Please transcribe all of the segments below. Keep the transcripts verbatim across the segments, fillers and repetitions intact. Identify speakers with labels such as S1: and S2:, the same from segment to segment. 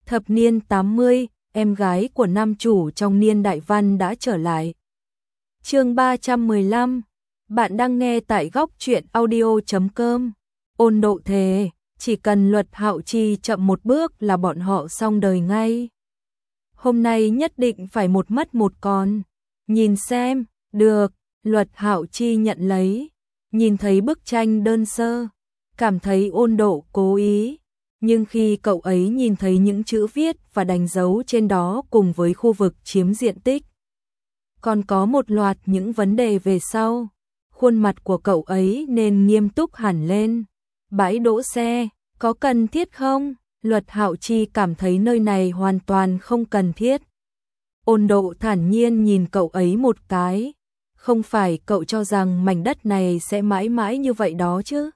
S1: Thập niên tám mươi, em gái của nam chủ trong niên đại văn đã trở lại. Chương ba trăm mười lăm. Bạn đang nghe tại góc truyện audio chấm com. Ôn Độ thề, chỉ cần Luật Hạo Chi chậm một bước là bọn họ xong đời ngay. Hôm nay nhất định phải một mất một còn. Nhìn xem, được, Luật Hạo Chi nhận lấy. Nhìn thấy bức tranh đơn sơ, cảm thấy Ôn Độ cố ý. Nhưng khi cậu ấy nhìn thấy những chữ viết và đánh dấu trên đó cùng với khu vực chiếm diện tích, còn có một loạt những vấn đề về sau, khuôn mặt của cậu ấy nên nghiêm túc hẳn lên. Bãi đỗ xe, có cần thiết không? Luật Hạo Chi cảm thấy nơi này hoàn toàn không cần thiết. Ôn Độ thản nhiên nhìn cậu ấy một cái. Không phải cậu cho rằng mảnh đất này sẽ mãi mãi như vậy đó chứ?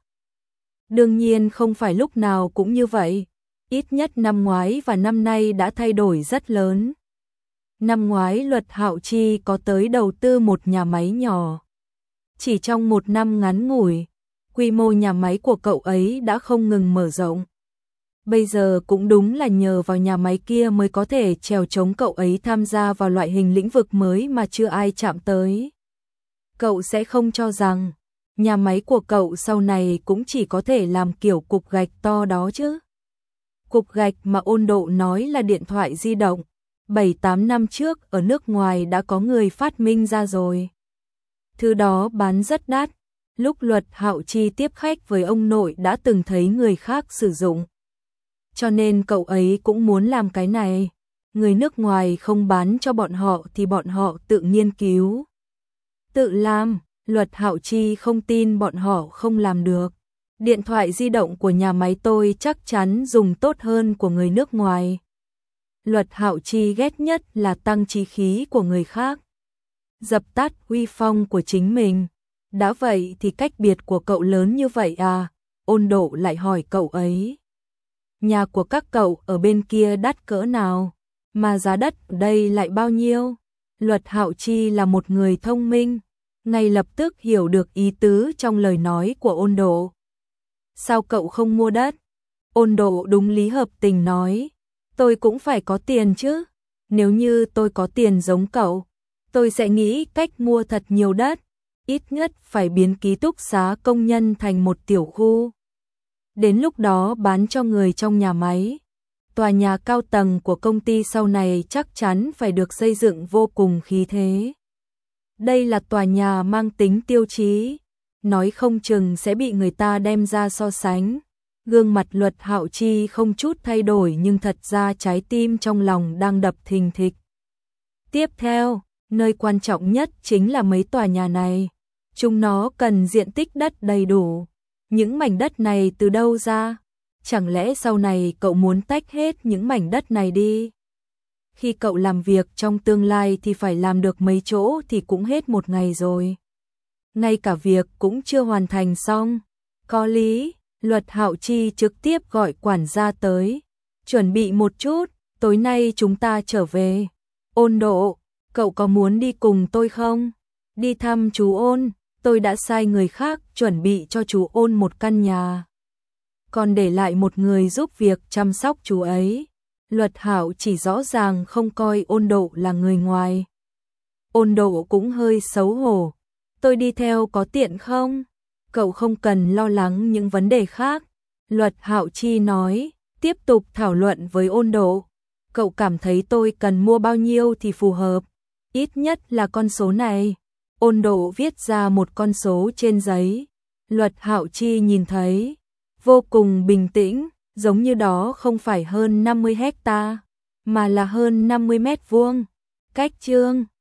S1: Đương nhiên không phải lúc nào cũng như vậy. Ít nhất năm ngoái và năm nay đã thay đổi rất lớn. Năm ngoái Luật Hạo Chi có tới đầu tư một nhà máy nhỏ. Chỉ trong một năm ngắn ngủi, quy mô nhà máy của cậu ấy đã không ngừng mở rộng. Bây giờ cũng đúng là nhờ vào nhà máy kia mới có thể chèo chống cậu ấy tham gia vào loại hình lĩnh vực mới mà chưa ai chạm tới. Cậu sẽ không cho rằng nhà máy của cậu sau này cũng chỉ có thể làm kiểu cục gạch to đó chứ? Cục gạch mà Ôn Độ nói là điện thoại di động, bảy tám năm trước ở nước ngoài đã có người phát minh ra rồi. Thứ đó bán rất đắt, lúc Luật Hạo Chi tiếp khách với ông nội đã từng thấy người khác sử dụng. Cho nên cậu ấy cũng muốn làm cái này. Người nước ngoài không bán cho bọn họ thì bọn họ tự nghiên cứu, tự làm. Luật Hạo Chi không tin bọn họ không làm được. Điện thoại di động của nhà máy tôi chắc chắn dùng tốt hơn của người nước ngoài. Luật Hạo Chi ghét nhất là tăng chí khí của người khác, dập tắt uy phong của chính mình. Đã vậy thì cách biệt của cậu lớn như vậy à? Ôn Độ lại hỏi cậu ấy. Nhà của các cậu ở bên kia đắt cỡ nào? Mà giá đất ở đây lại bao nhiêu? Luật Hạo Chi là một người thông minh, ngay lập tức hiểu được ý tứ trong lời nói của Ôn Độ. Sao cậu không mua đất? Ôn Độ đúng lý hợp tình nói. Tôi cũng phải có tiền chứ. Nếu như tôi có tiền giống cậu, tôi sẽ nghĩ cách mua thật nhiều đất. Ít nhất phải biến ký túc xá công nhân thành một tiểu khu. Đến lúc đó bán cho người trong nhà máy. Tòa nhà cao tầng của công ty sau này chắc chắn phải được xây dựng vô cùng khí thế. Đây là tòa nhà mang tính tiêu chí, nói không chừng sẽ bị người ta đem ra so sánh. Gương mặt Luật Hạo Chi không chút thay đổi nhưng thật ra trái tim trong lòng đang đập thình thịch. Tiếp theo, nơi quan trọng nhất chính là mấy tòa nhà này. Chúng nó cần diện tích đất đầy đủ. Những mảnh đất này từ đâu ra? Chẳng lẽ sau này cậu muốn tách hết những mảnh đất này đi? Khi cậu làm việc trong tương lai thì phải làm được mấy chỗ thì cũng hết một ngày rồi. Ngay cả việc cũng chưa hoàn thành xong. Có lý. Luật Hạo Chi trực tiếp gọi quản gia tới. Chuẩn bị một chút, tối nay chúng ta trở về. Ôn Độ, cậu có muốn đi cùng tôi không? Đi thăm chú Ôn, tôi đã sai người khác chuẩn bị cho chú Ôn một căn nhà. Còn để lại một người giúp việc chăm sóc chú ấy. Luật Hạo chỉ rõ ràng không coi Ôn Độ là người ngoài. Ôn Độ cũng hơi xấu hổ. Tôi đi theo có tiện không? Cậu không cần lo lắng những vấn đề khác. Luật Hạo Chi nói, tiếp tục thảo luận với Ôn Độ. Cậu cảm thấy tôi cần mua bao nhiêu thì phù hợp? Ít nhất là con số này. Ôn Độ viết ra một con số trên giấy. Luật Hạo Chi nhìn thấy, vô cùng bình tĩnh, giống như đó không phải hơn năm mươi hecta, mà là hơn năm mươi mét vuông. Cách chương